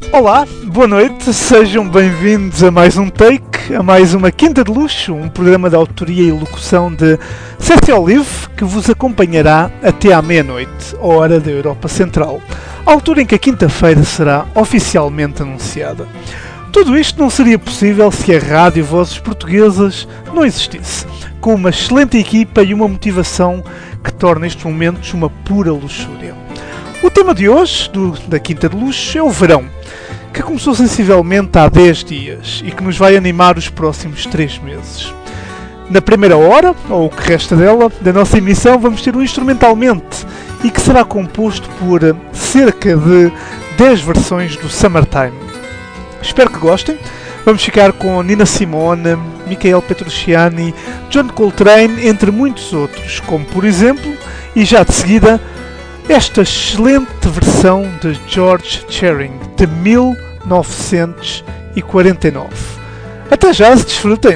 Olá, boa noite, sejam bem-vindos a mais um Take, a mais uma Quinta de Luxo, um programa de autoria e locução de Cécia Olive que vos acompanhará até à meia-noite, hora da Europa Central, a altura em que a quinta-feira será oficialmente anunciada. Tudo isto não seria possível se a Rádio Vozes Portuguesas não existisse, com uma excelente equipa e uma motivação que torna estes momentos uma pura luxúria. O tema de hoje, da Quinta de Luxo, é o verão, que começou sensivelmente há 10 dias e que nos vai animar os próximos 3 meses. Na primeira hora, ou o que resta dela, da nossa emissão, vamos ter um instrumentalmente e que será composto por cerca de 10 versões do Summertime. Espero que gostem. Vamos ficar com Nina Simone, Michael Petrucciani, John Coltrane, entre muitos outros, como por exemplo, e já de seguida, esta excelente versão de George Shearing, de 1949. Até já, se desfrutem!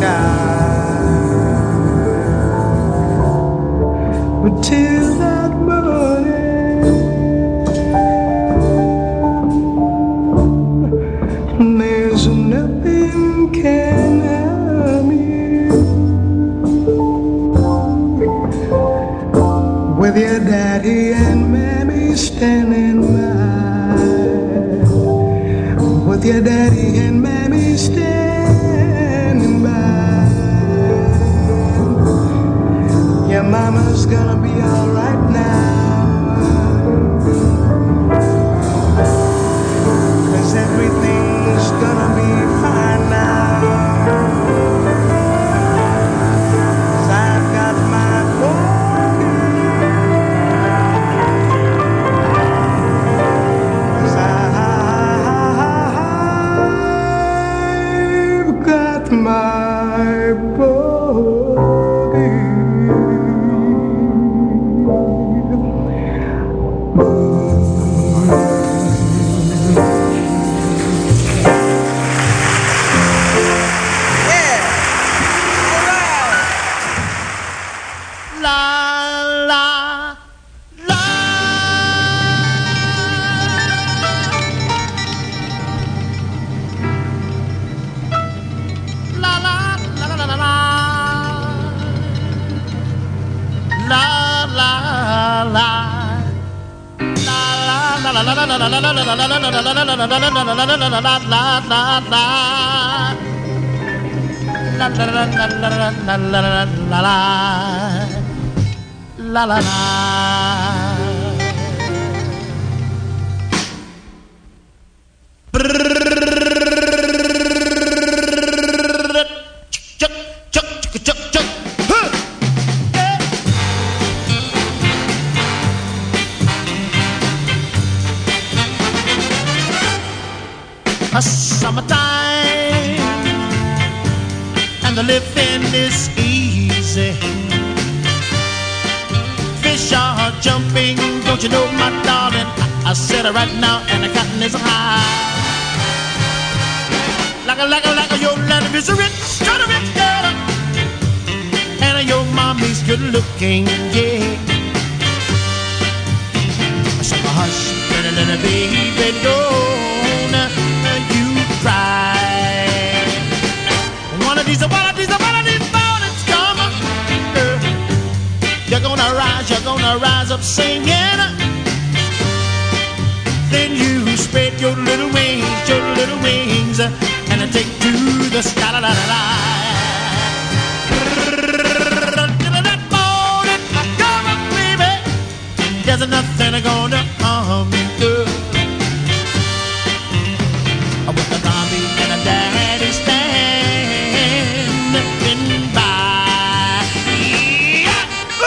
sky. But till that morning, there's nothing can harm you. With your daddy and mammy standing by, with your daddy and mammy standing by, your mama's gonna be alright now, 'cause everything's gonna be fine now, 'cause I've got my boy, 'cause I've got my boy. Summertime and the living is easy. Fish are jumping, don't you know, my darling? I said it right now, and the cotton is high. Like a, your love is a rich, kind of rich girl, and your mommy's good looking, yeah. So hush, little baby, don't you cry. One of these mornings come, you're gonna rise up singing. Then you spread your little wings, and take to the sky. La, la, la, la. That morning come, baby, there's nothing gonna harm you, girl. With the mommy and a daddy standing by. Yeah.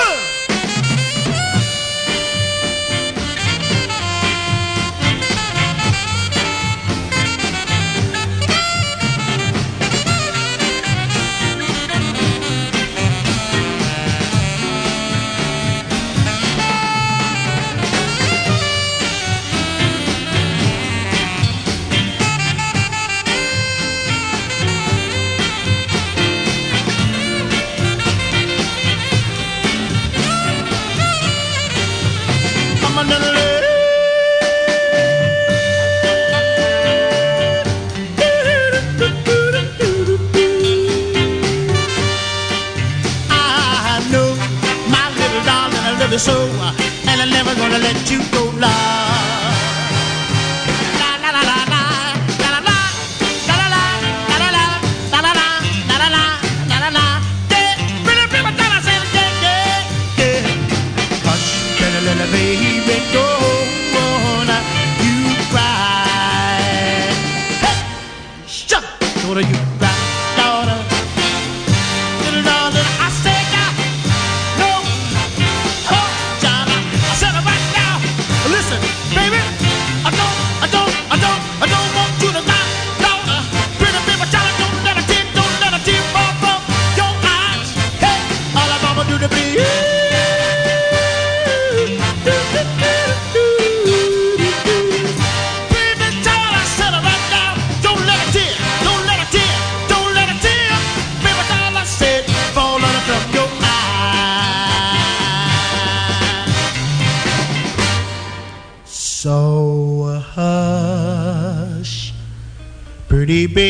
So, and I'm never gonna let you go, love. La la la la la, la la la, la la la, la la la, la la la, la la la, la la la. Yeah, pretty people tell us yeah, yeah, yeah. Hush, little baby, don't you cry. Hey, shut, don't you cry, daughter. Little darling, I say now, no.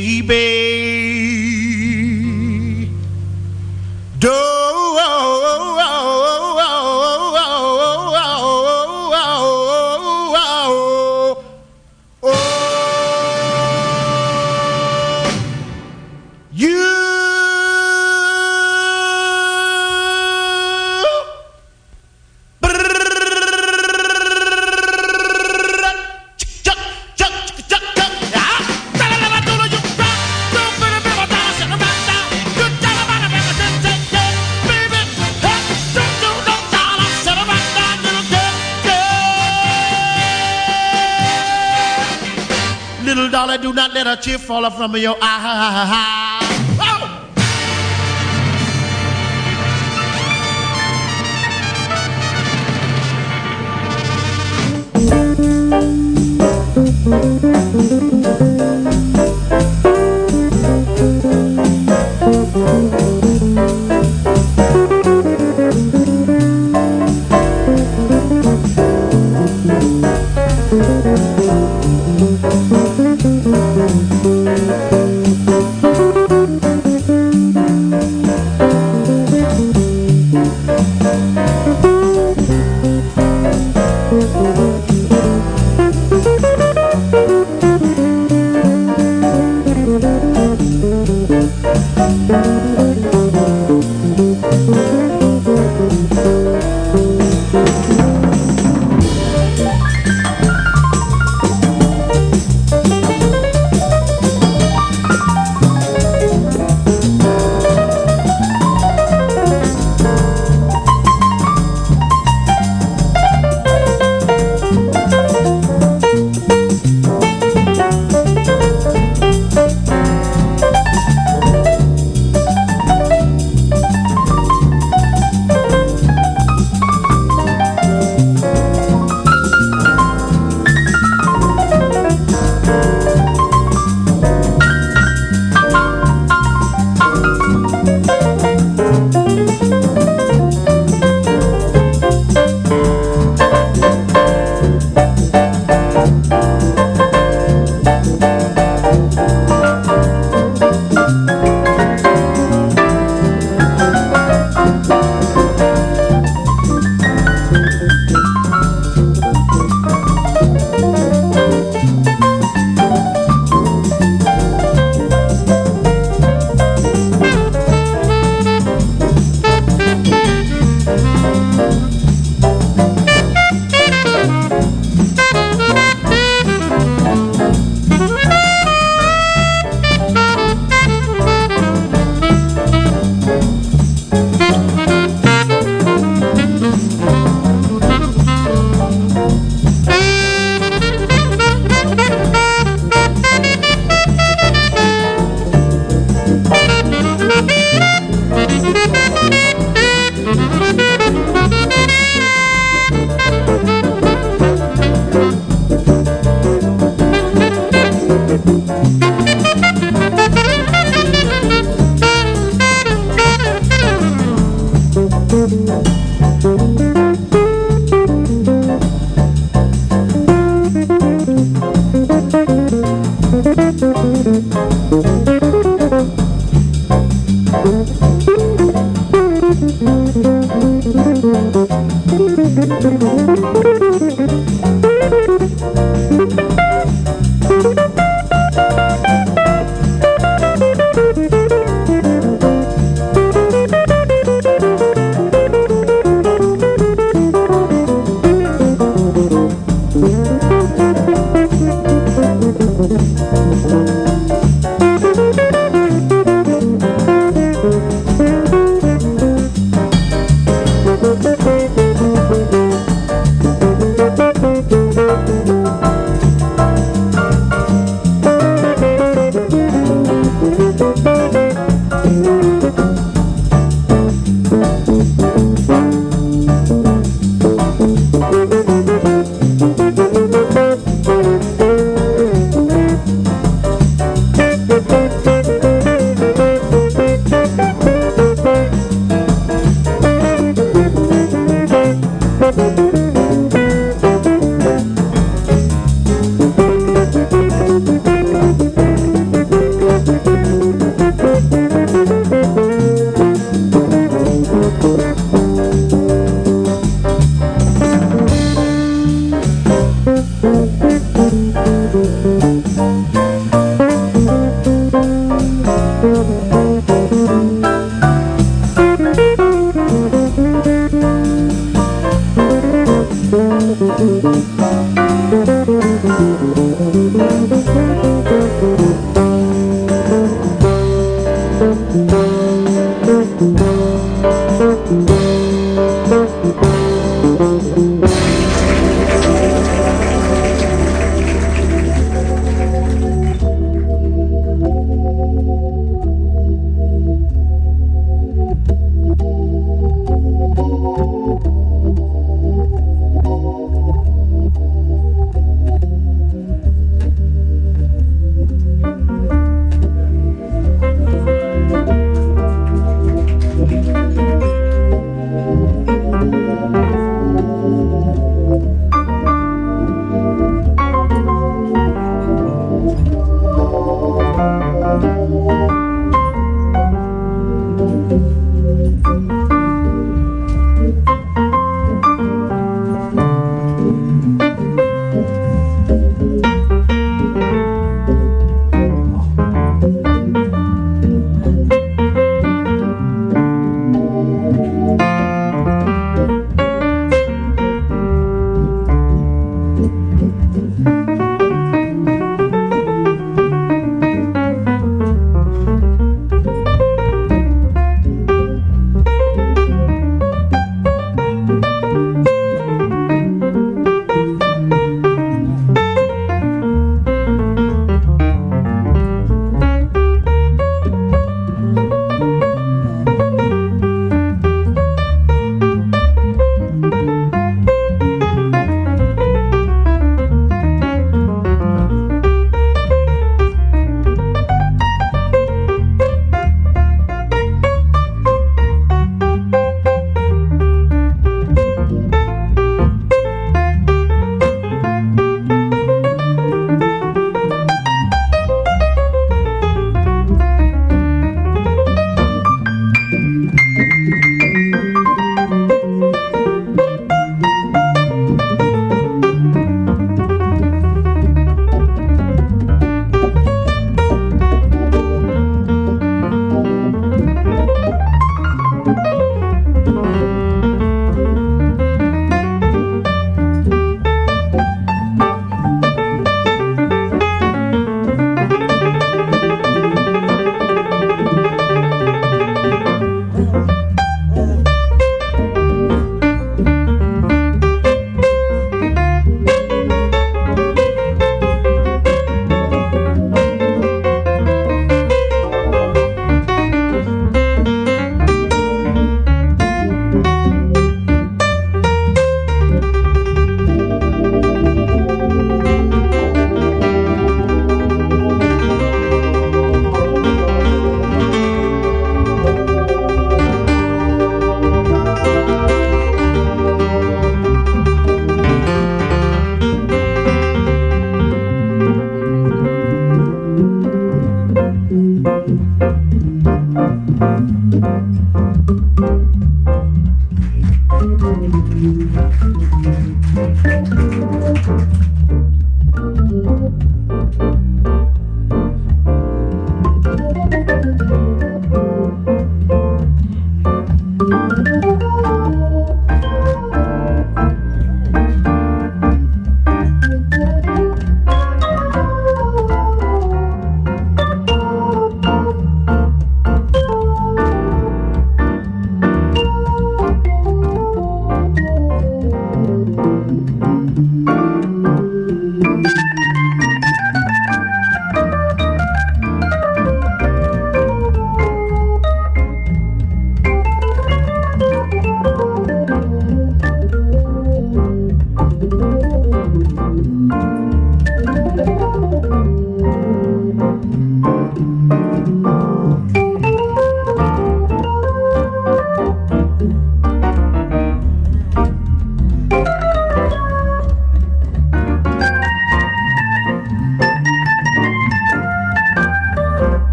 baby. Do little darling, do not let a tear fall from your eye. Oh!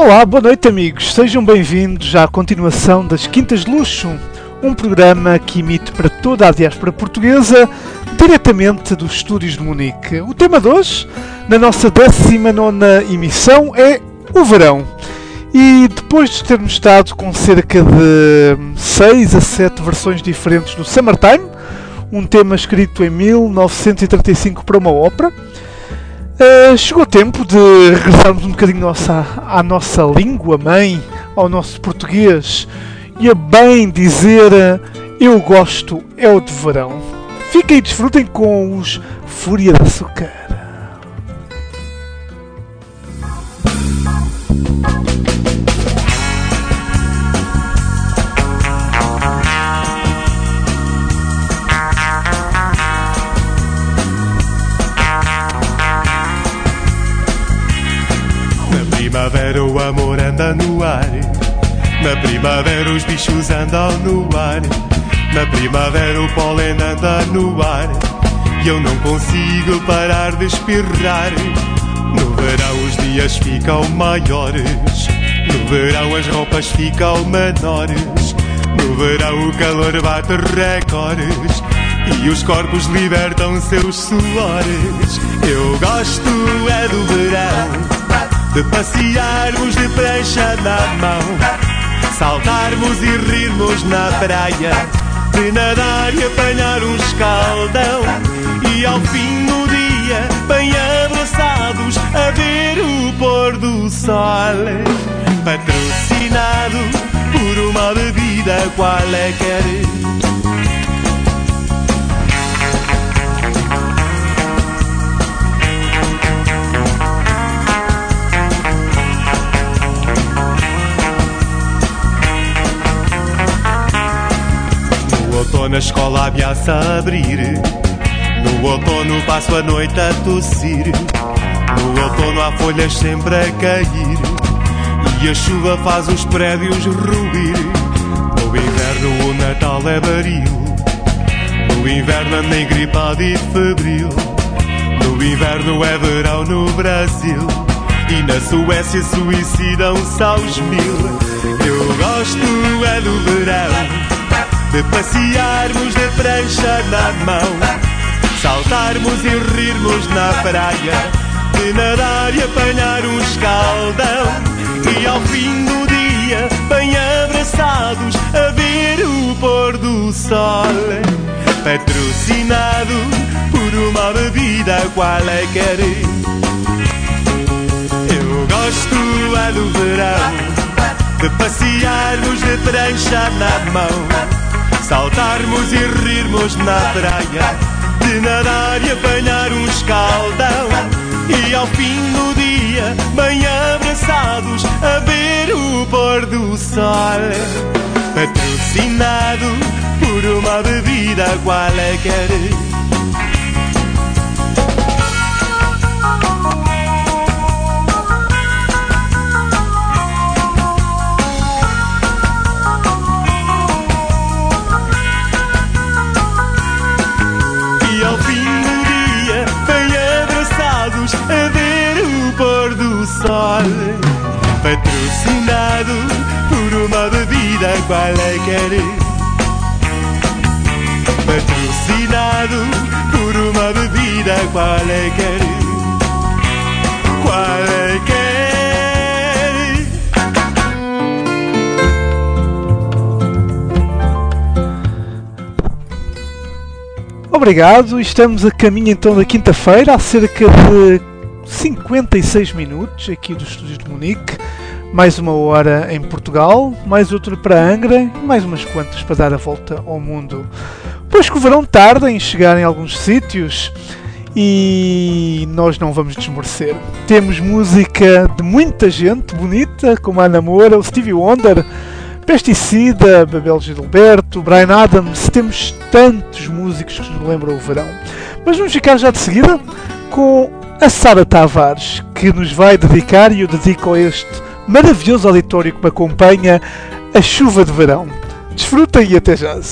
Olá, boa noite amigos, sejam bem-vindos à continuação das Quintas de Luxo, um programa que emite para toda a diáspora portuguesa, diretamente dos estúdios de Munique. O tema de hoje, na nossa 19ª emissão, é o verão. E depois de termos estado com cerca de 6 a 7 versões diferentes do Summertime, um tema escrito em 1935 para uma ópera, chegou o tempo de regressarmos um bocadinho à nossa língua mãe, ao nosso português, e a bem dizer eu gosto é o de verão. Fiquem e desfrutem com os Fúria de Açúcar. Na primavera o amor anda no ar. Na primavera os bichos andam no ar. Na primavera o pólen anda no ar. E eu não consigo parar de espirrar. No verão os dias ficam maiores. No verão as roupas ficam menores. No verão o calor bate recordes. E os corpos libertam seus suores. Eu gosto é do verão, de passearmos de prancha na mão, saltarmos e rirmos na praia, de nadar e apanhar um escaldão. E ao fim do dia, bem abraçados, a ver o pôr do sol. Patrocinado por uma bebida qualquer. No outono a escola havia-se a abrir. No outono passo a noite a tossir. No outono há folhas sempre a cair. E a chuva faz os prédios ruir. No inverno o Natal é baril. No inverno anda engripado e febril. No inverno é verão no Brasil. E na Suécia suicidam-se aos 1000. Eu gosto é do verão, de passearmos de prancha na mão, saltarmos e rirmos na praia, de nadar e apanhar um escaldão. E ao fim do dia, bem abraçados, a ver o pôr do sol. Patrocinado por uma bebida qualquer. Eu gosto é do verão, de passearmos de prancha na mão, saltarmos e rirmos na praia, de nadar e apanhar um escaldão. E ao fim do dia, bem abraçados, a ver o pôr do sol. Patrocinado por uma bebida qualquer. A ver o pôr do sol. Patrocinado por uma bebida qualquer. Patrocinado por uma bebida qualquer. Qualquer. Obrigado, estamos a caminho então da quinta-feira, há cerca de 56 minutos aqui dos estúdios de Munique, mais uma hora em Portugal, mais outra para Angra e mais umas quantas para dar a volta ao mundo. Pois que o verão tarda em chegar em alguns sítios e nós não vamos desmerecer. Temos música de muita gente bonita, como a Ana Moura, o Stevie Wonder, Pesticida, Babel Gilberto, Bryan Adams. Temos tantos músicos que nos lembram o verão. Mas vamos ficar já de seguida com a Sara Tavares, que nos vai dedicar, e eu dedico a este maravilhoso auditório que me acompanha, a chuva de verão. Desfrutem e até já.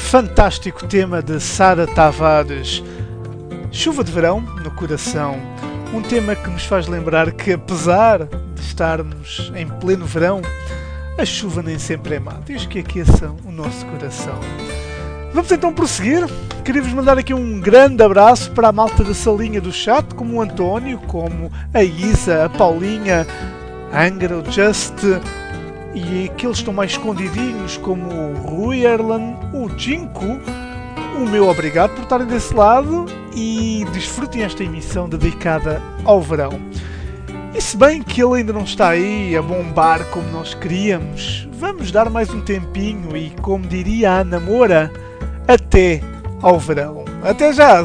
fantástico tema de Sara Tavares, Chuva de Verão no Coração. Um tema que nos faz lembrar que, apesar de estarmos em pleno verão, a chuva nem sempre é má, desde que aqueça o nosso coração. Vamos então prosseguir. Queria-vos mandar aqui um grande abraço para a malta da salinha do chat, como o António, como a Isa, a Paulinha, a Angra, o Just, e aqueles que estão mais escondidinhos, como o Rui Erlan, o Jinko. O meu obrigado por estarem desse lado e desfrutem esta emissão dedicada ao verão. E se bem que ele ainda não está aí a bombar como nós queríamos, vamos dar mais um tempinho e, como diria a Ana Moura, até ao verão. Até já!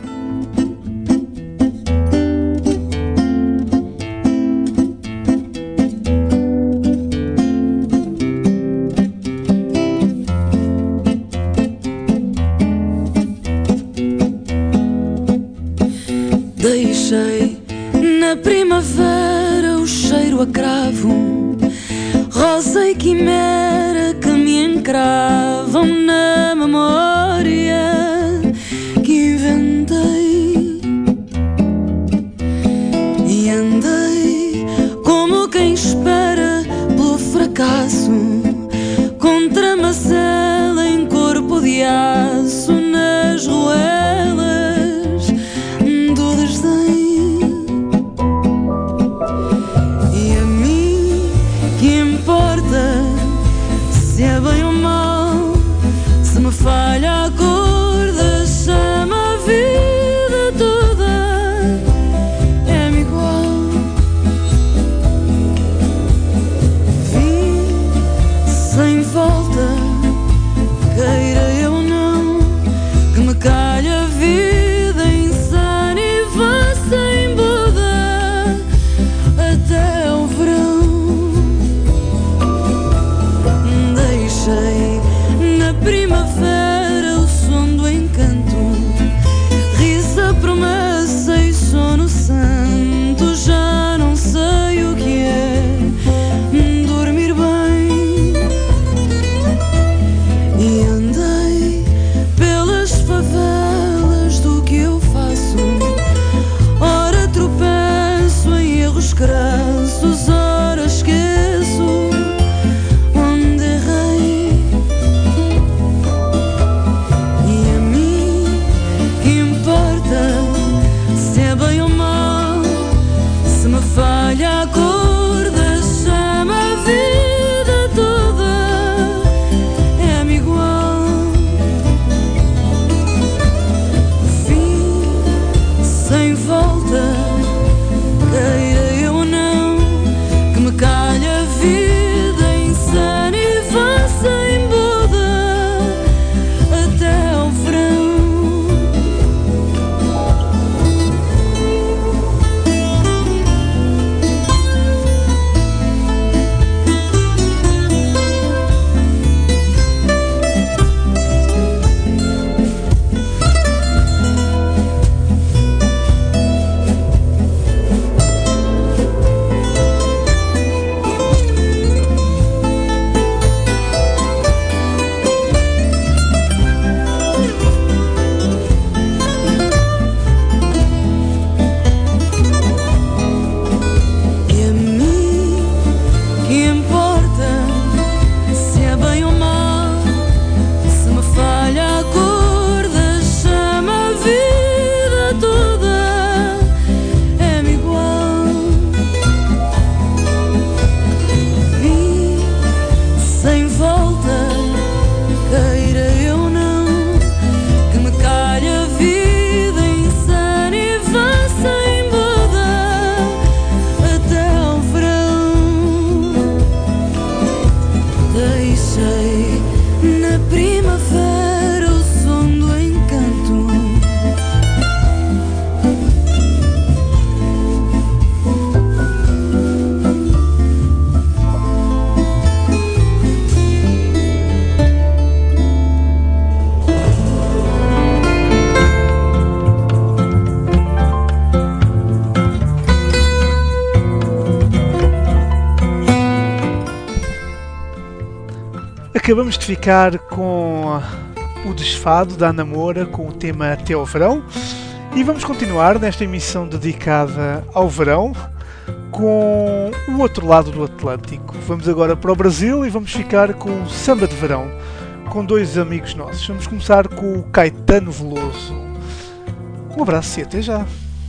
Deixei na primavera o cheiro a cravo, rosa e quimera que me encravam na memória que inventei. E andei como quem espera pelo fracasso, contra macela em corpo de aço, nas ruelas do desdém. E a mim que importa se é bem ou mal, se me falha a cor da chama, a vida toda é-me igual. Vim sem volta, queira eu ou não, que me calha a vida insana e vá sem boda até ao verão. Deixei na primavera o som do encanto, risa, promessa e sono santo. Já não sei o que é dormir bem. E andei pelas favelas do que eu faço, ora tropeço em erros crassos, ora esqueço onde errei. E a mim que importa se é bem ou mal, se me falha a cor da chama, a vida toda é-me igual. Fim sem volta, queira eu ou não, que me calha a vida insana e vá sem boda até ao verão. E a mim que importa se é bem ou mal, se me falha a cor da chama, a vida toda é-me igual. Vim sem volta, queira eu ou não, que me calha a vida insana e vá sem boda até ao verão. Deixei na primavera o som do encanto, Acabamos de ficar com o Desfado da Ana Moura com o tema Até ao Verão. E vamos continuar nesta emissão dedicada ao verão com o outro lado do Atlântico. Vamos agora para o Brasil e vamos ficar com o Samba de Verão, com dois amigos nossos. Vamos começar com o Caetano Veloso. Um abraço e até já!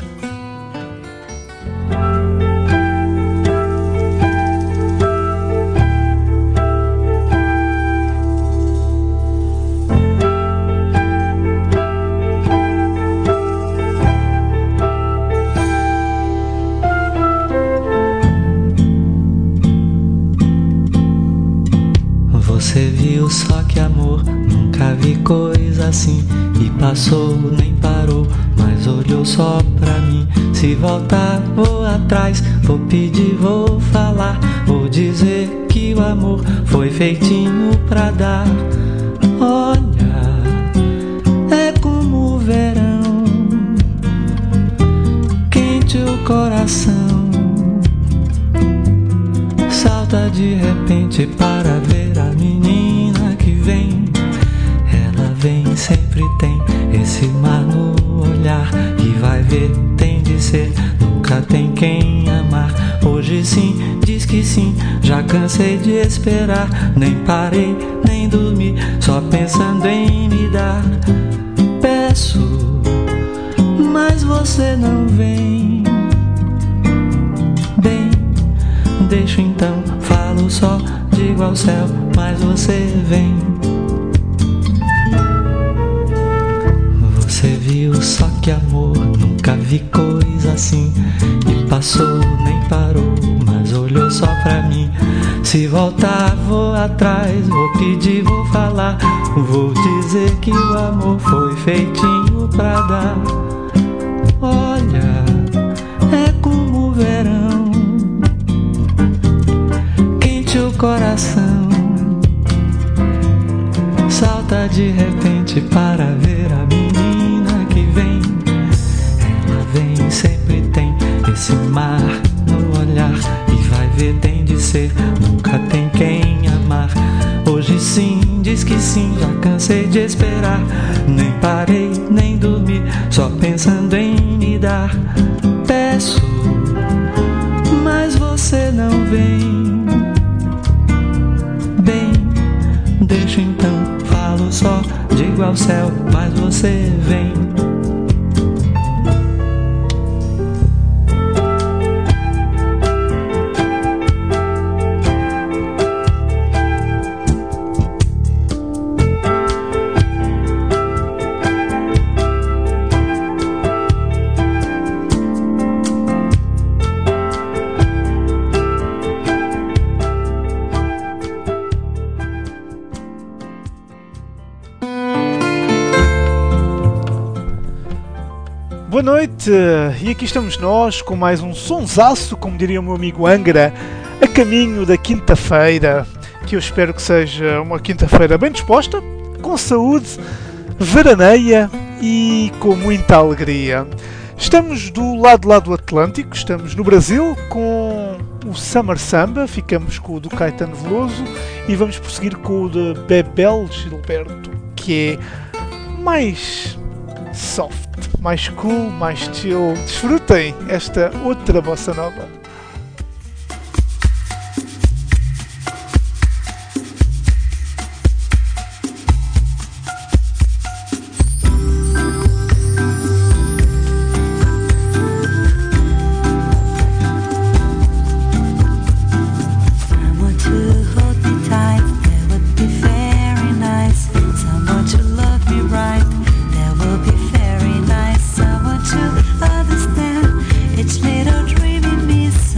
Você viu só que amor, nunca vi coisa assim. E passou, nem parou, mas olhou só pra mim. Se voltar, vou atrás, vou pedir, vou falar. Vou dizer que o amor foi feitinho pra dar. Olha, é como o verão, quente o coração. Salta de repente para ver a menina que vem. Ela vem, sempre tem esse mar no olhar. E vai ver, tem de ser, nunca tem quem amar. Hoje sim, diz que sim, já cansei de esperar. Nem parei, nem dormi, só pensando em me dar. Peço, mas você não vem. Bem, deixo então, falo só, digo ao céu, mas você vem. Você viu só que amor, nunca vi coisa assim. E passou, nem parou, mas olhou só pra mim. Se voltar, vou atrás, vou pedir, vou falar. Vou dizer que o amor foi feitinho pra dar. Olha, é como o verão, o coração. Salta de repente para ver a menina que vem. Ela vem, sempre tem esse mar no olhar. E vai ver, tem de ser, nunca tem quem amar. Hoje sim, diz que sim, já cansei de esperar. Nem parei, nem dormi, só pensando em me dar. Peço, mas você não vem. Bem, deixo então, falo só, digo ao céu, mas você vem. Boa noite, e aqui estamos nós com mais um sonsaço, como diria o meu amigo Angra, a caminho da quinta-feira, que eu espero que seja uma quinta-feira bem disposta, com saúde, veraneia e com muita alegria. Estamos do lado lá do Atlântico, estamos no Brasil com o Summer Samba, ficamos com o do Caetano Veloso e vamos prosseguir com o de Bebel Gilberto, que é mais soft, mais cool, mais chill. Desfrutem esta outra bossa nova. Understand, it's little dreamy miss.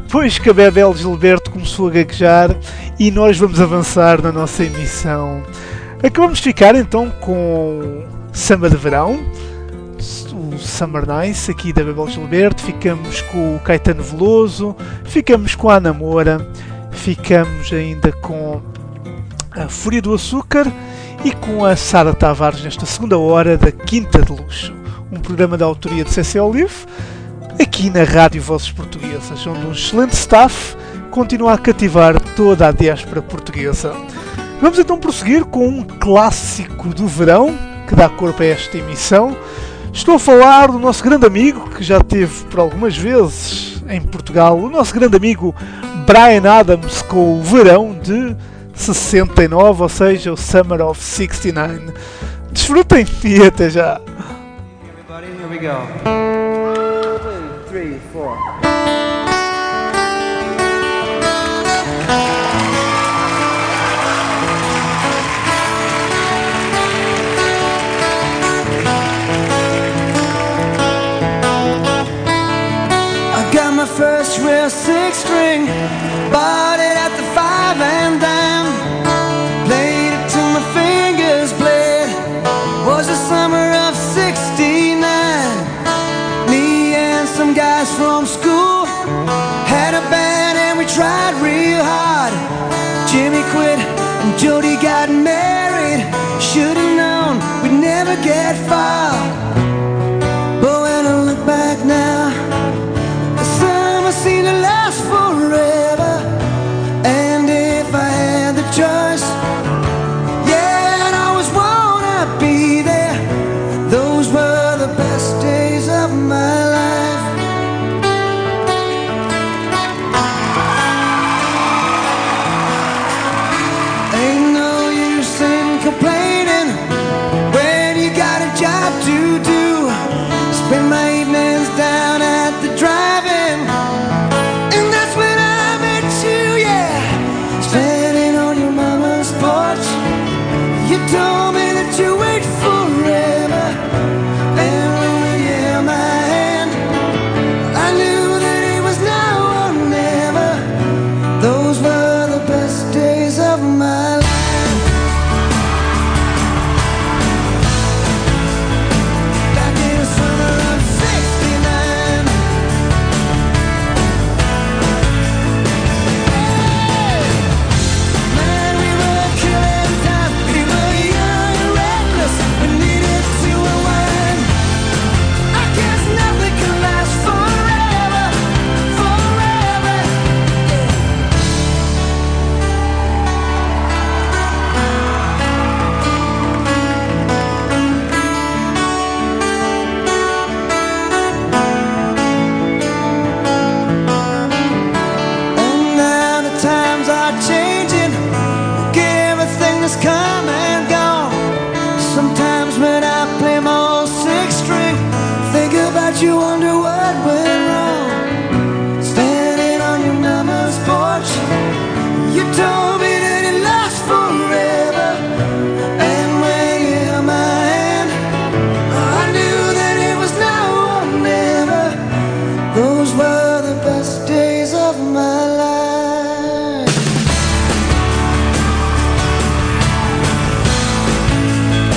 depois que a Bebel Gilberto começou a gaguejar e nós vamos avançar na nossa emissão. Acabamos de ficar então com Samba de Verão, o Summer Nice aqui da Bebel Gilberto, ficamos com o Caetano Veloso, ficamos com a Ana Moura, ficamos ainda com a Fúria do Açúcar e com a Sara Tavares nesta segunda hora da Quinta de Luxo, um programa da autoria de Cécile Olive, aqui na Rádio Vozes Portuguesas, onde um excelente staff continua a cativar toda a diáspora portuguesa. Vamos então prosseguir com um clássico do verão, que dá corpo a esta emissão. Estou a falar do nosso grande amigo, que já esteve por algumas vezes em Portugal, o nosso grande amigo Bryan Adams, com o Verão de 69, ou seja, o Summer of 69. Desfrutem e até já! Everybody, here we go. 1, 2, 3, 4. My first real six string, bought it at the 5 and dime, played it till my fingers bled. Was the summer of 69. Me and some guys from school had a band and we tried real hard. Jimmy quit and Jody got married. Should've known we'd never get far. But when I look back now, seem to last forever. And if I had the choice, yeah, I'd always wanna be there. Those were the best days of my life. Ain't no use in complaining when you got a job to do. Spend my evenings down at the drive-in. Told me that you wait forever, and when we held my hand, I knew that it was now or never. Those were the best days of my life. Back in the summer of 69. Hey, man, we were killing time. We were young and reckless. We needed to unwind. I guess nothing can last forever, forever. And now the times are changing. Look at everything that's come and gone. Sometimes when I play my old six string, think about you, wonder what went wrong. Standing on your mama's porch, you told me that it lasts forever. And when you held my hand, I knew that it was now or never. Those were the best days of my life.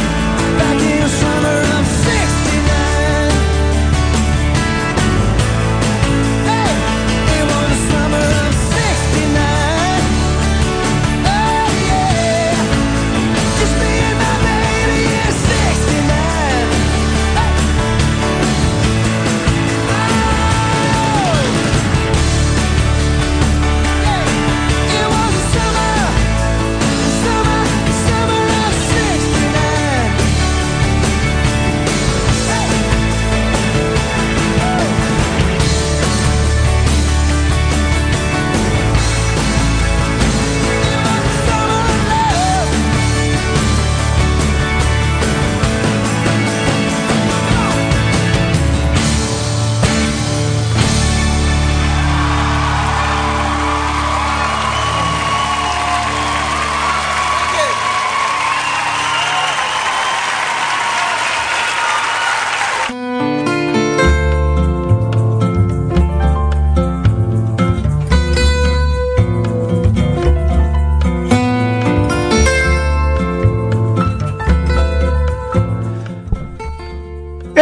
Back in the summer of 69.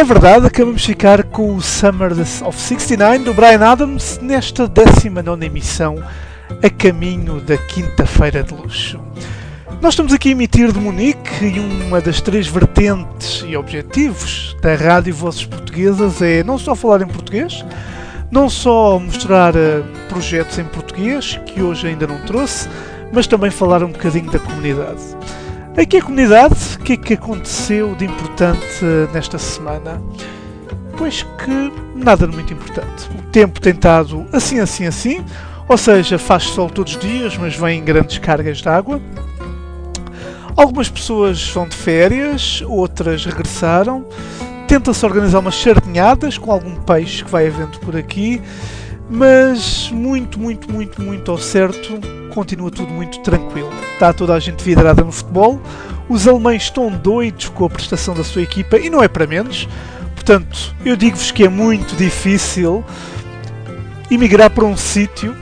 É verdade, acabamos de ficar com o Summer of 69 do Bryan Adams nesta 19ª emissão, a caminho da quinta-feira de luxo. Nós estamos aqui a emitir de Munique e uma das 3 vertentes e objetivos da Rádio Vozes Portuguesas é não só falar em português, não só mostrar projetos em português, que hoje ainda não trouxe, mas também falar um bocadinho da comunidade. Aqui a comunidade, o que é que aconteceu de importante nesta semana? Pois que nada de muito importante. O tempo tem estado assim, ou seja, faz sol todos os dias, mas vem grandes cargas de água. Algumas pessoas vão de férias, outras regressaram. Tenta-se organizar umas sardinhadas com algum peixe que vai havendo por aqui, mas muito ao certo, continua tudo muito tranquilo. Está toda a gente vidrada no futebol, os alemães estão doidos com a prestação da sua equipa e não é para menos. Portanto, eu digo-vos que é muito difícil emigrar para um sítio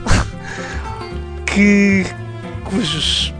cujos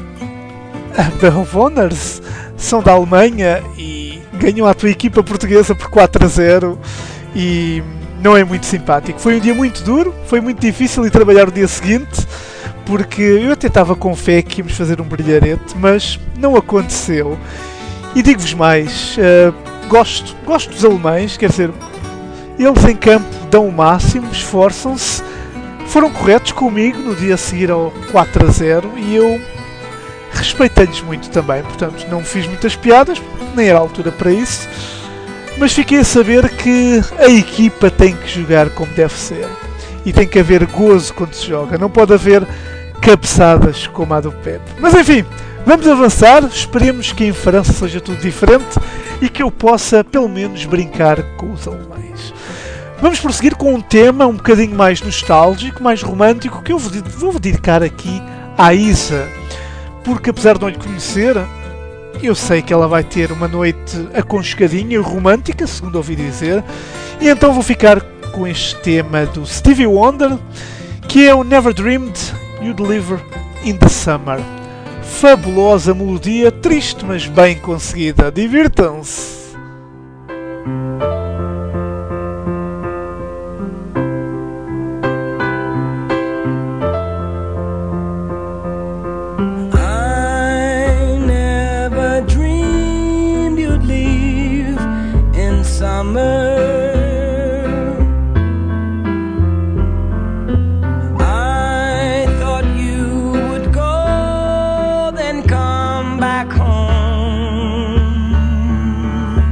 Bewohners são da Alemanha e ganham a tua equipa portuguesa por 4-0 e não é muito simpático. Foi um dia muito duro, foi muito difícil ir trabalhar o dia seguinte, porque eu até estava com fé que íamos fazer um brilharete, mas não aconteceu. E digo-vos mais, gosto dos alemães, quer dizer, eles em campo dão o máximo, esforçam-se, foram corretos comigo no dia a seguir ao 4-0 e eu respeitei-lhes muito também, portanto não fiz muitas piadas, nem era a altura para isso, mas fiquei a saber que a equipa tem que jogar como deve ser e tem que haver gozo quando se joga, não pode haver cabeçadas como a do Pepe. Mas enfim, vamos avançar, esperemos que em França seja tudo diferente e que eu possa pelo menos brincar com os alemães. Vamos prosseguir com um tema um bocadinho mais nostálgico, mais romântico, que eu vou dedicar aqui à Isa, porque apesar de não lhe conhecer, eu sei que ela vai ter uma noite aconchegadinha e romântica, segundo ouvi dizer, e então vou ficar com este tema do Stevie Wonder, que é o Never Dreamed You'd Live in the Summer. Fabulosa melodia, triste mas bem conseguida. Divirtam-se! I thought you would go, then come back home.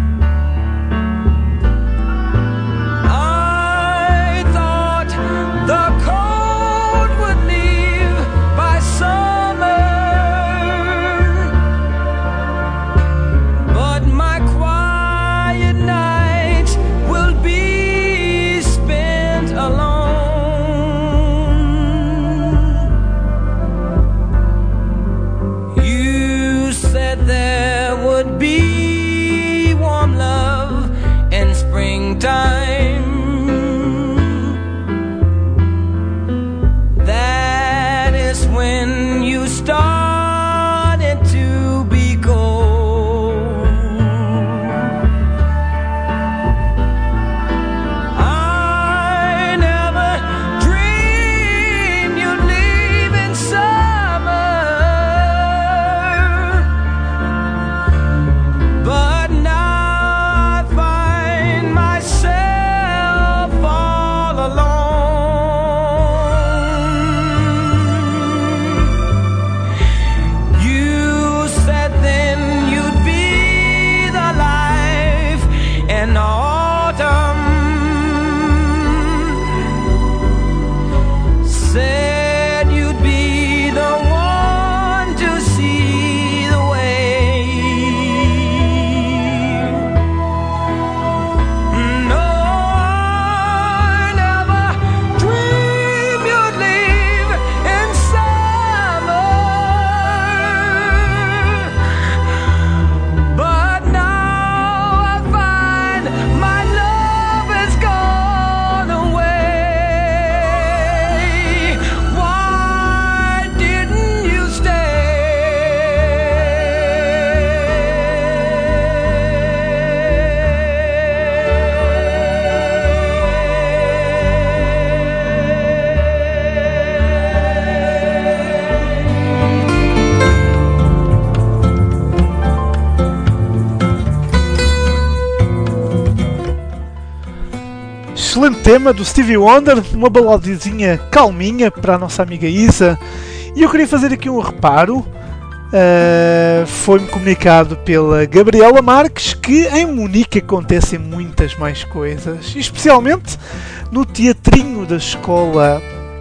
Excelente tema do Stevie Wonder, uma baladizinha calminha para a nossa amiga Isa. E eu queria fazer aqui um reparo. Foi-me comunicado pela Gabriela Marques que em Munique acontecem muitas mais coisas, especialmente no teatrinho da Escola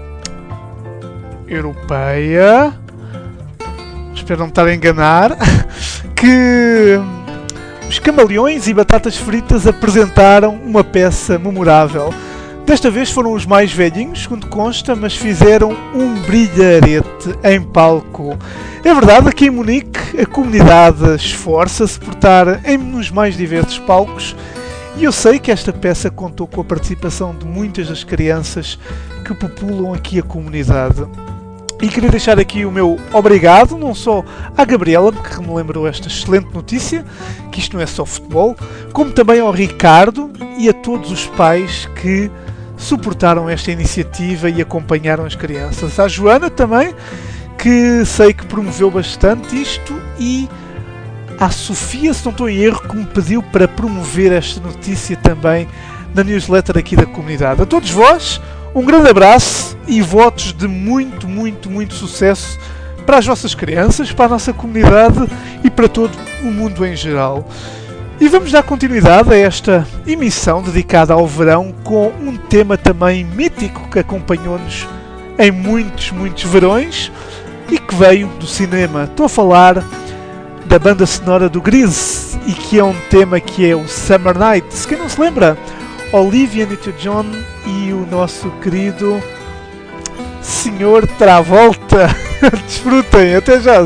Europeia, espero não me estar a enganar, que os Camaleões e Batatas Fritas apresentaram uma peça memorável. Desta vez foram os mais velhinhos, segundo consta, mas fizeram um brilharete em palco. É verdade, aqui em Munique a comunidade esforça-se por estar nos mais diversos palcos e eu sei que esta peça contou com a participação de muitas das crianças que populam aqui a comunidade. E queria deixar aqui o meu obrigado, não só à Gabriela, que me lembrou esta excelente notícia, que isto não é só futebol, como também ao Ricardo e a todos os pais que suportaram esta iniciativa e acompanharam as crianças. À Joana também, que sei que promoveu bastante isto, e à Sofia, se não estou em erro, que me pediu para promover esta notícia também na newsletter aqui da comunidade. A todos vós, um grande abraço e votos de muito, muito, muito sucesso para as vossas crianças, para a nossa comunidade e para todo o mundo em geral. E vamos dar continuidade a esta emissão dedicada ao verão com um tema também mítico que acompanhou-nos em muitos, muitos verões e que veio do cinema. Estou a falar da banda sonora do Grease e que é um tema que é o Summer Nights. Quem não se lembra? Olivia Newton-John e o nosso querido Sr. Travolta. Desfrutem, até já!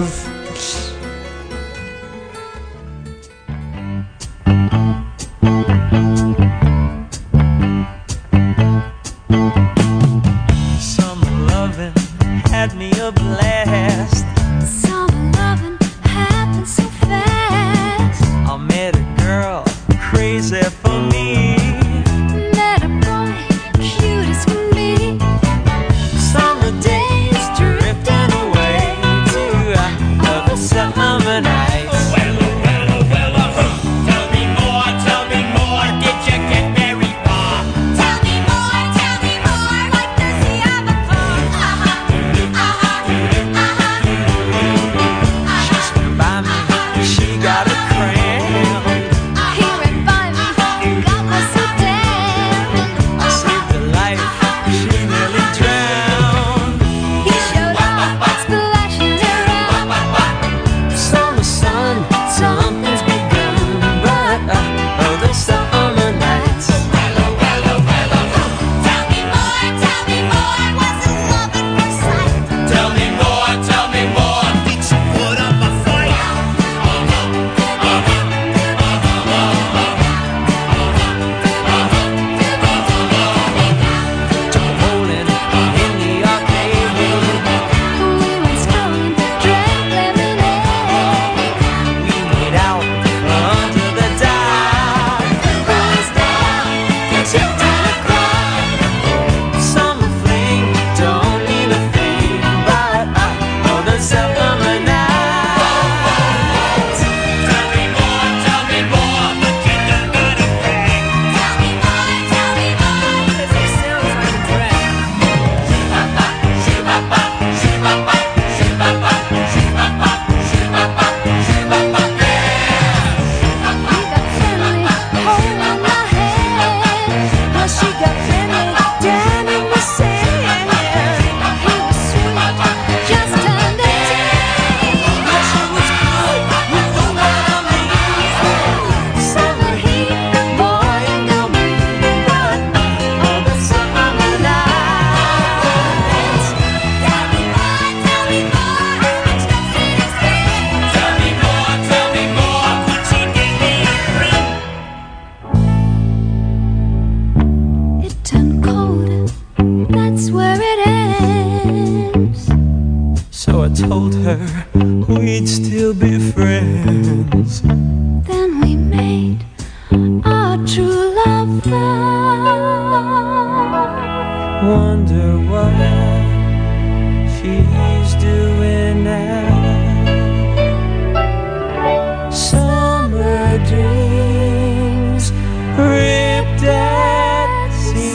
Summer dreams ripped at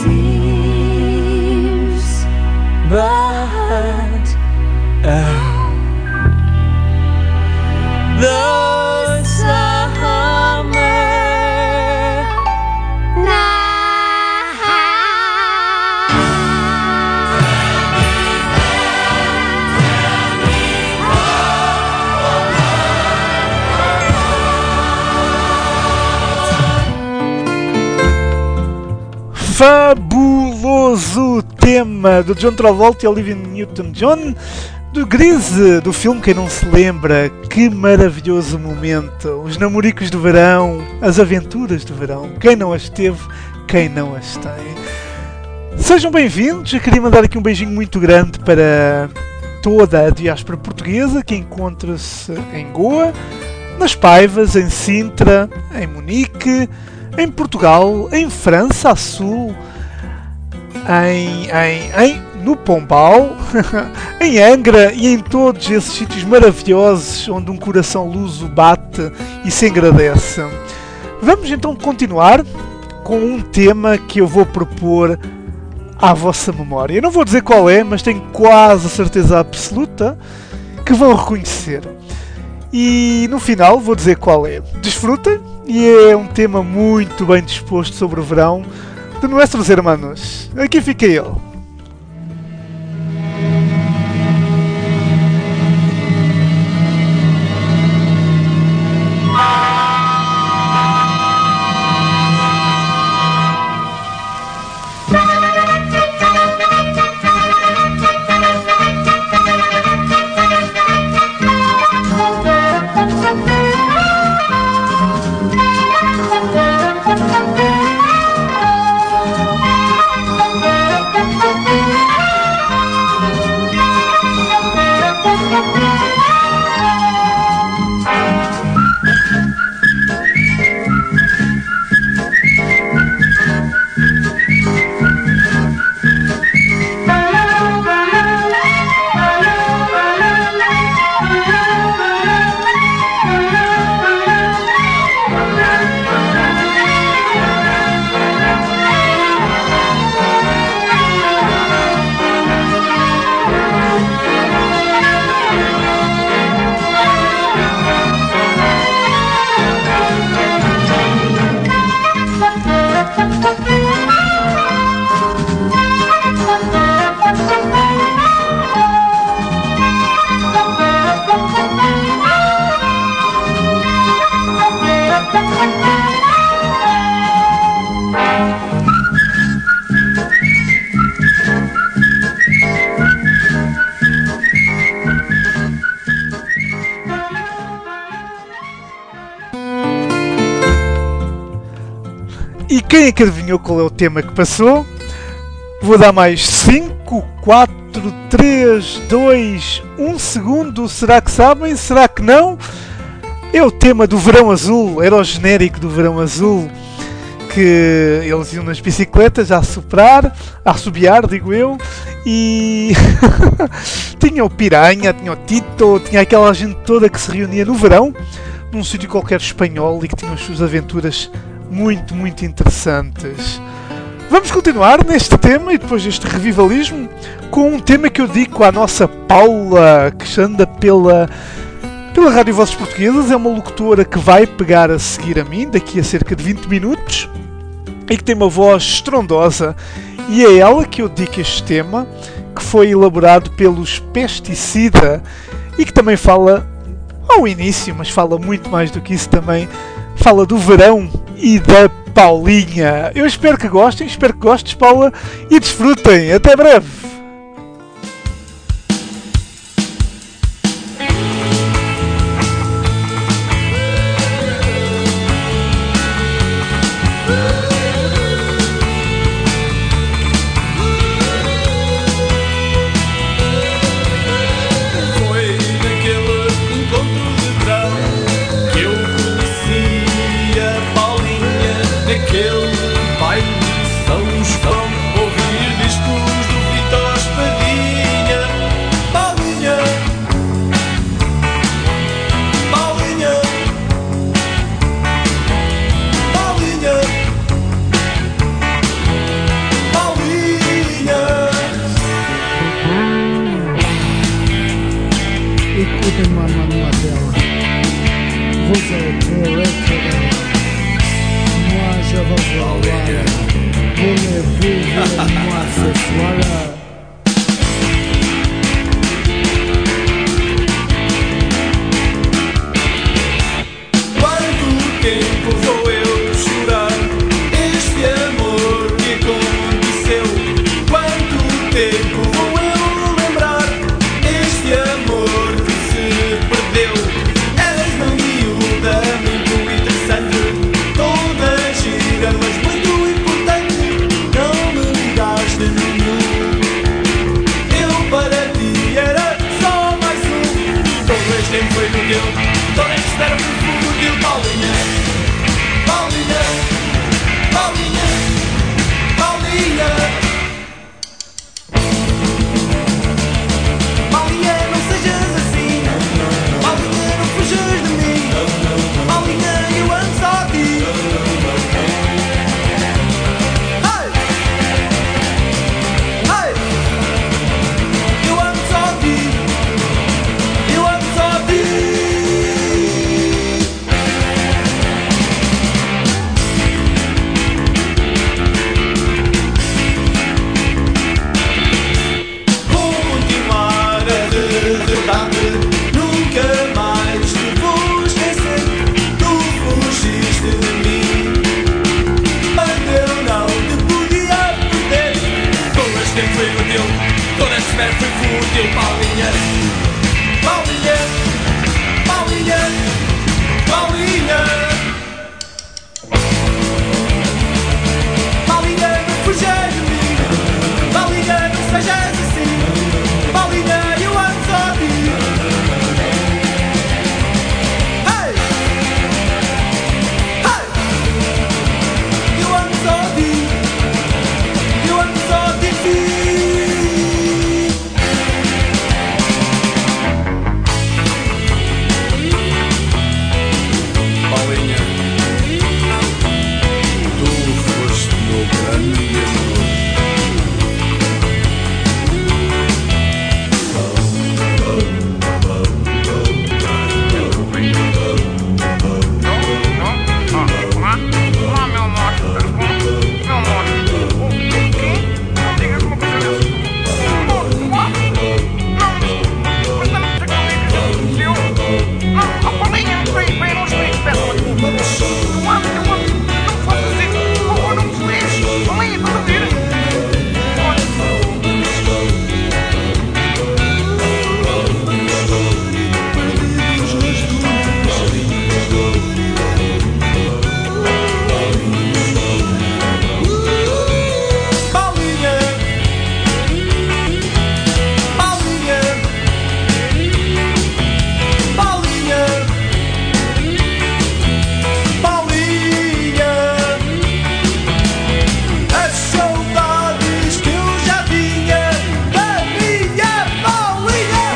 fabuloso tema do John Travolta e Olivia Newton-John do Grease, do filme. Quem não se lembra, que maravilhoso momento, os namoricos do verão, as aventuras do verão, quem não as teve, quem não as tem. Sejam bem-vindos. Eu queria mandar aqui um beijinho muito grande para toda a diáspora portuguesa que encontra-se em Goa, nas Paivas, em Sintra, em Munique, em Portugal, em França, a Sul, no Pombal, em Angra e em todos esses sítios maravilhosos onde um coração luso bate e se agradece. Vamos então continuar com um tema que eu vou propor à vossa memória. Eu não vou dizer qual é, mas tenho quase a certeza absoluta que vão reconhecer. E no final vou dizer qual é. Desfrutem, e é um tema muito bem disposto sobre o verão de nossos hermanos. Aqui fica ele. E quem é que adivinhou qual é o tema que passou? Vou dar mais 5, 4, 3, 2, 1 segundo. Será que sabem? Será que não? É o tema do Verão Azul. Era o genérico do Verão Azul, que eles iam nas bicicletas a assobiar, digo eu, e tinha o Piranha, tinha o Tito, tinha aquela gente toda que se reunia no verão num sítio qualquer espanhol e que tinha as suas aventuras muito, muito interessantes. Vamos continuar neste tema e depois deste revivalismo com um tema que eu dedico à nossa Paula, que anda pela Rádio Vozes Portuguesas. É uma locutora que vai pegar a seguir a mim daqui a cerca de 20 minutos e que tem uma voz estrondosa, e é ela que eu dedico este tema, que foi elaborado pelos Pesticida e que também fala ao início, mas fala muito mais do que isso também, fala do verão e da Paulinha. Eu espero que gostem, espero que gostes, Paula, e desfrutem. Até breve! Écoutez-moi, mademoiselle, vous êtes très. Moi, je veux voir. Voulez-vous voir moi ce soir-là? Quanto tempo vou eu chorar este amor que com aconteceu? Quanto tempo vou eu lembrar este amor que se perdeu? Eras uma miúda muito interessante, toda gira, mas muito importante. Não me ligaste nenhum, eu para ti era só mais um. Todo este tempo foi no teu, toda esta espera foi fútil. Paulinha, Paulinha, Paulinha, Paulinha. Paulinha, não sejas assim. Paulinha, não fujas de mim. Paulinha, eu amo só de ti. Hey! Hey! Eu amo só de ti. Eu amo só de ti. Vou continuar a deserdar-te, nunca mais te vou esquecer. Tu fugiste de mim, mas eu não te podia perder. Todo este tempo foi inútil, toda esta espera foi fútil. Paulinha, Paulinha, Paulinha, Paulinha. Paulinha, não fujas de mim. Paulinha, não sejas assim. Paulinha, eu amo só de ti. Hey! Hey! Eu amo só de ti. Eu amo só de ti. Paulinha, tu foste meu grande amor. Olá, meu amor, estás bom? Meu amor, o quê? Não digas uma coisa dessas. Mas não me dizer que aconteceu. Não, Paulinha, bem, não estou esperando. Eu amo, não faças isso. Por favor, não me desligues. Paulinha, estás a ver? Paulinha, Paulinha, Paulinha, Paulinha. As saudades que eu já tinha da minha Paulinha.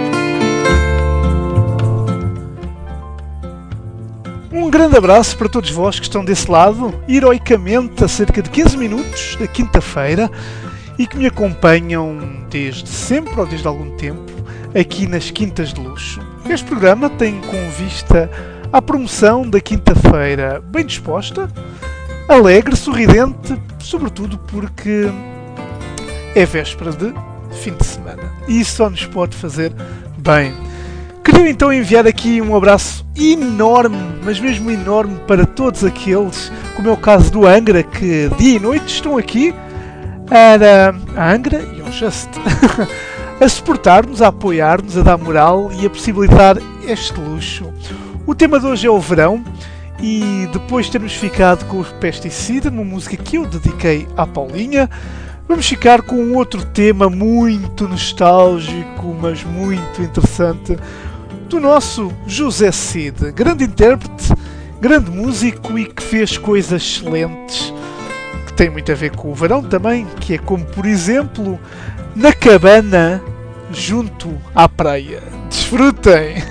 Um grande abraço para todos vós que estão desse lado, heroicamente a cerca de 15 minutos da quinta-feira e que me acompanham desde sempre ou desde algum tempo aqui nas Quintas de Luxo. Este programa tem com vista à promoção da quinta-feira bem disposta, alegre, sorridente, sobretudo porque é véspera de fim de semana e isso só nos pode fazer bem. Queria então enviar aqui um abraço enorme, mas mesmo enorme, para todos aqueles, como é o caso do Angra, que dia e noite estão aqui a Angra e ao Just a suportar-nos, a apoiar-nos, a dar moral e a possibilitar este luxo. O tema de hoje é o verão e depois de termos ficado com o Pesticida, uma música que eu dediquei à Paulinha, vamos ficar com um outro tema muito nostálgico, mas muito interessante, do nosso José Cid, grande intérprete, grande músico e que fez coisas excelentes, que têm muito a ver com o verão também, que é como, por exemplo, Na Cabana, junto à praia. Desfrutem!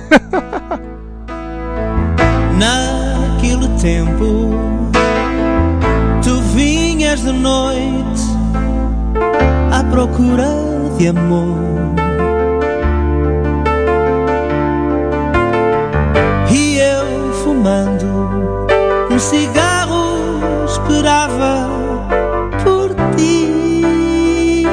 Naquele tempo tu vinhas de noite à procura de amor e eu, fumando um cigarro, esperava por ti.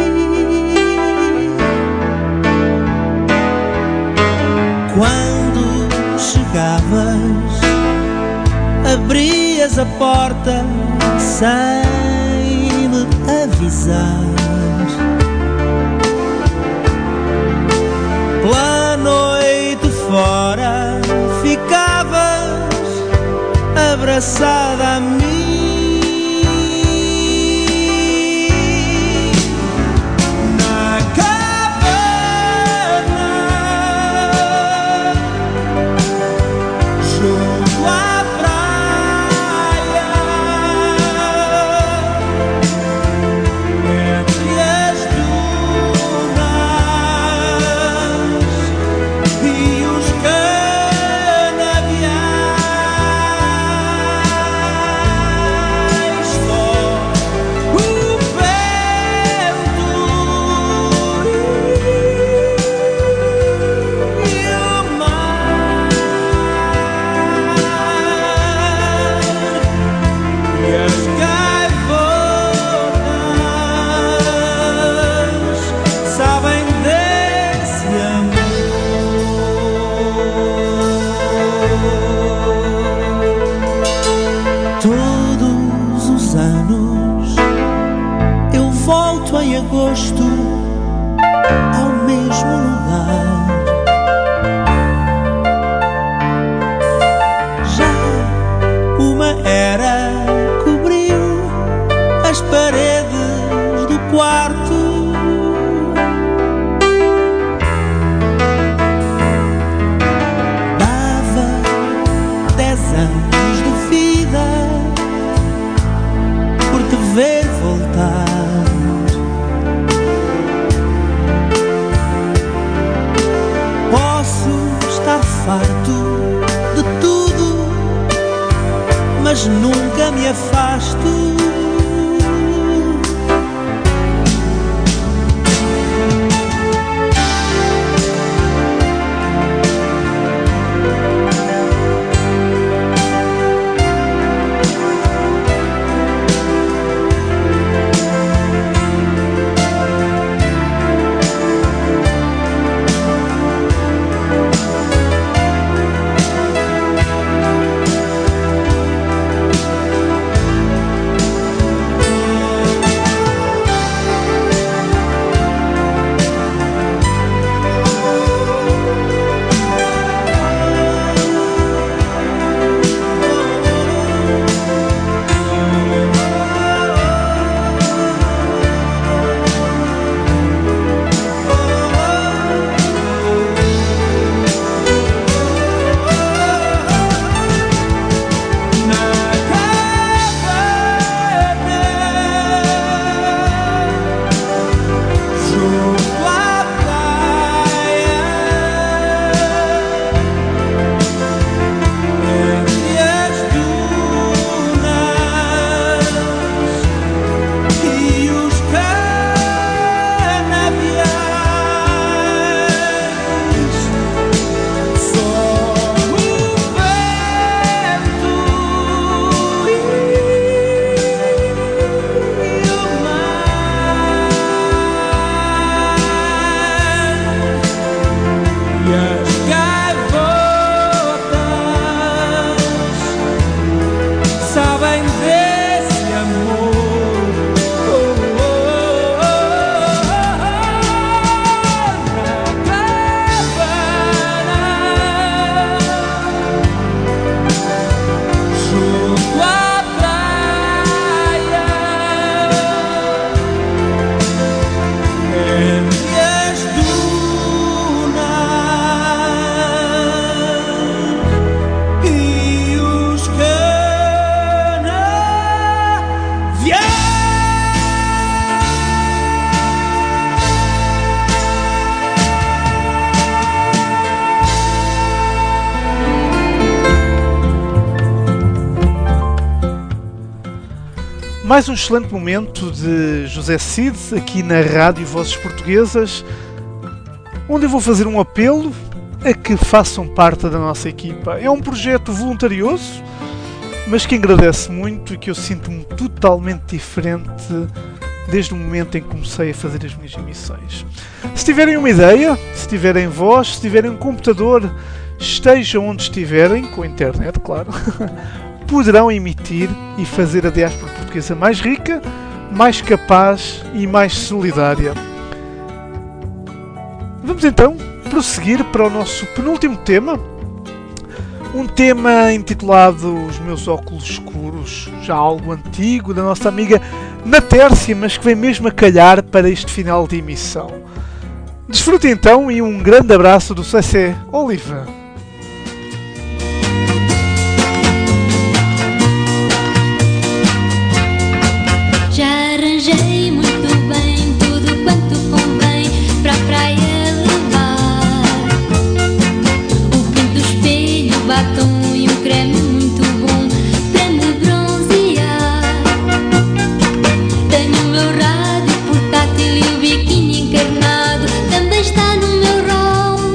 Quando chegavas, abrias a porta sem me avisar. aterrissar. Pela noite fora ficavas abraçada a mim. Agosto ao mesmo lugar. Já uma era cobriu as paredes do quarto. Dava 10 anos de vida por te ver voltar. Farto de tudo, mas nunca me afasto. Mais um excelente momento de José Cid aqui na Rádio Vozes Portuguesas, onde eu vou fazer um apelo a que façam parte da nossa equipa. É um projeto voluntarioso, mas que agradece muito e que eu sinto-me totalmente diferente desde o momento em que comecei a fazer as minhas emissões. Se tiverem uma ideia, se tiverem voz, se tiverem um computador, estejam onde estiverem, com a internet, claro, poderão emitir e fazer a diáspora portuguesa mais rica, mais capaz e mais solidária. Vamos então prosseguir para o nosso penúltimo tema. Um tema intitulado Os Meus Óculos Escuros, já algo antigo, da nossa amiga Natércia, mas que vem mesmo a calhar para este final de emissão. Desfrute então e um grande abraço do CC Oliva. Já arranjei muito bem tudo quanto convém para a praia levar. O pinto, espelho, batom e um creme muito bom para me bronzear. Tenho o meu rádio portátil e o biquíni encarnado também está no meu rol.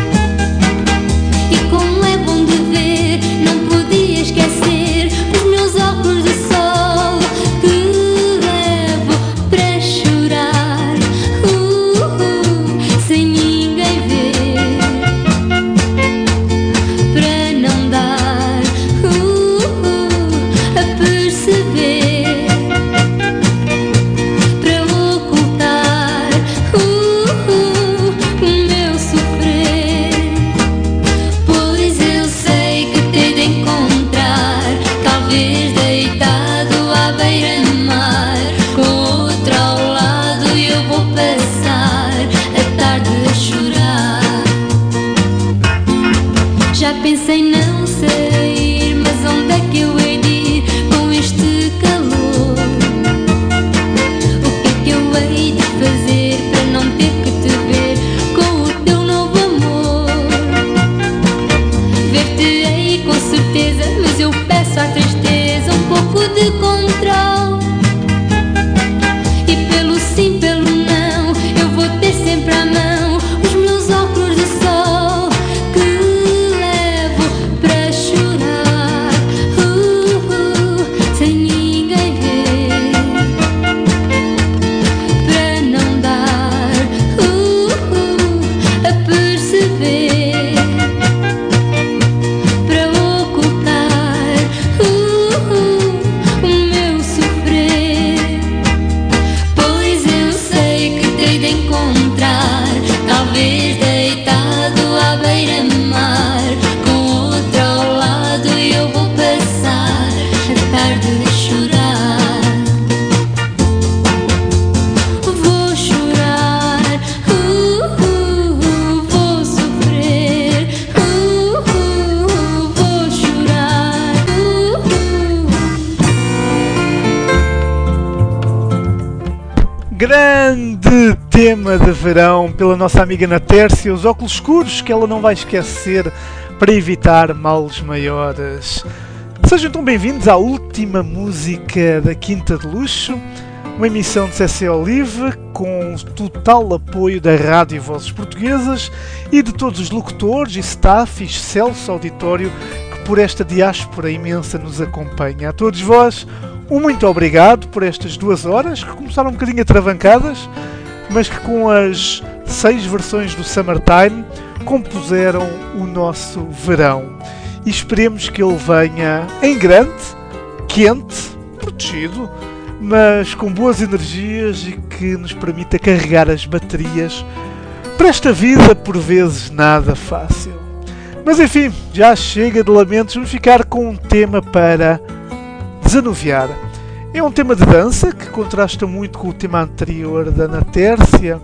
E como é bom de ver, não podia esquecer os meus óculos de sol que levo para chorar, sem ninguém ver, para não dar a perceber, para ocultar o meu sofrer. Pois eu sei que te de encontrar, talvez deitado à beira-mar, com outro ao lado, e eu vou passar a tarde a chorar. Já pensei não sair, mas onde é que eu hei de ir com este calor? O que é que eu hei de fazer para não ter que te ver com o teu novo amor? Ver-te-ei com certeza, mas eu peço à tristeza um pouco de controle. E pelo sim, pelo não, eu vou ter sempre à mão os meus óculos de sol que levo para chorar, sem ninguém ver, para não dar a perceber, para ocultar o meu sofrer. Pois eu sei que te de encontrar, talvez deitado à beira-mar, com outro ao lado, e eu vou passar a tarde a chorar. Vou chorar, vou sofrer, vou chorar. Grande tema de verão pela nossa amiga Natércia, os óculos escuros que ela não vai esquecer para evitar males maiores. Sejam então bem-vindos à última música da Quinta de Luxo, uma emissão de CC Olive com o total apoio da Rádio Vozes Portuguesas e de todos os locutores e staff e excelso auditório que por esta diáspora imensa nos acompanha. A todos vós, um muito obrigado por estas 2 horas que começaram um bocadinho atravancadas, mas que com as 6 versões do Summertime compuseram o nosso verão. E esperemos que ele venha em grande, quente, protegido, mas com boas energias e que nos permita carregar as baterias para esta vida por vezes nada fácil. Mas enfim, já chega de lamentos, vamos ficar com um tema para desanuviar. É um tema de dança que contrasta muito com o tema anterior da Natércia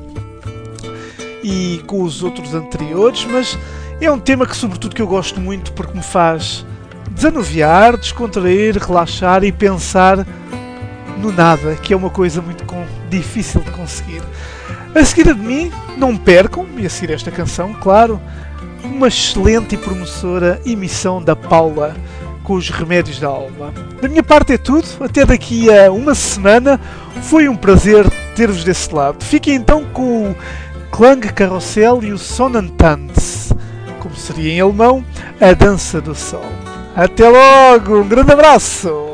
e com os outros anteriores, mas é um tema que sobretudo que eu gosto muito porque me faz desanuviar, descontrair, relaxar e pensar no nada, que é uma coisa muito difícil de conseguir. A seguir de mim, não percam, e a seguir esta canção, claro, uma excelente e promissora emissão da Paula com os Remédios da Alma. Da minha parte é tudo, até daqui a uma semana. Foi um prazer ter-vos desse lado. Fiquem então com o Klang Carousel e o Sonnentanz, como seria em alemão, a dança do sol. Até logo, um grande abraço!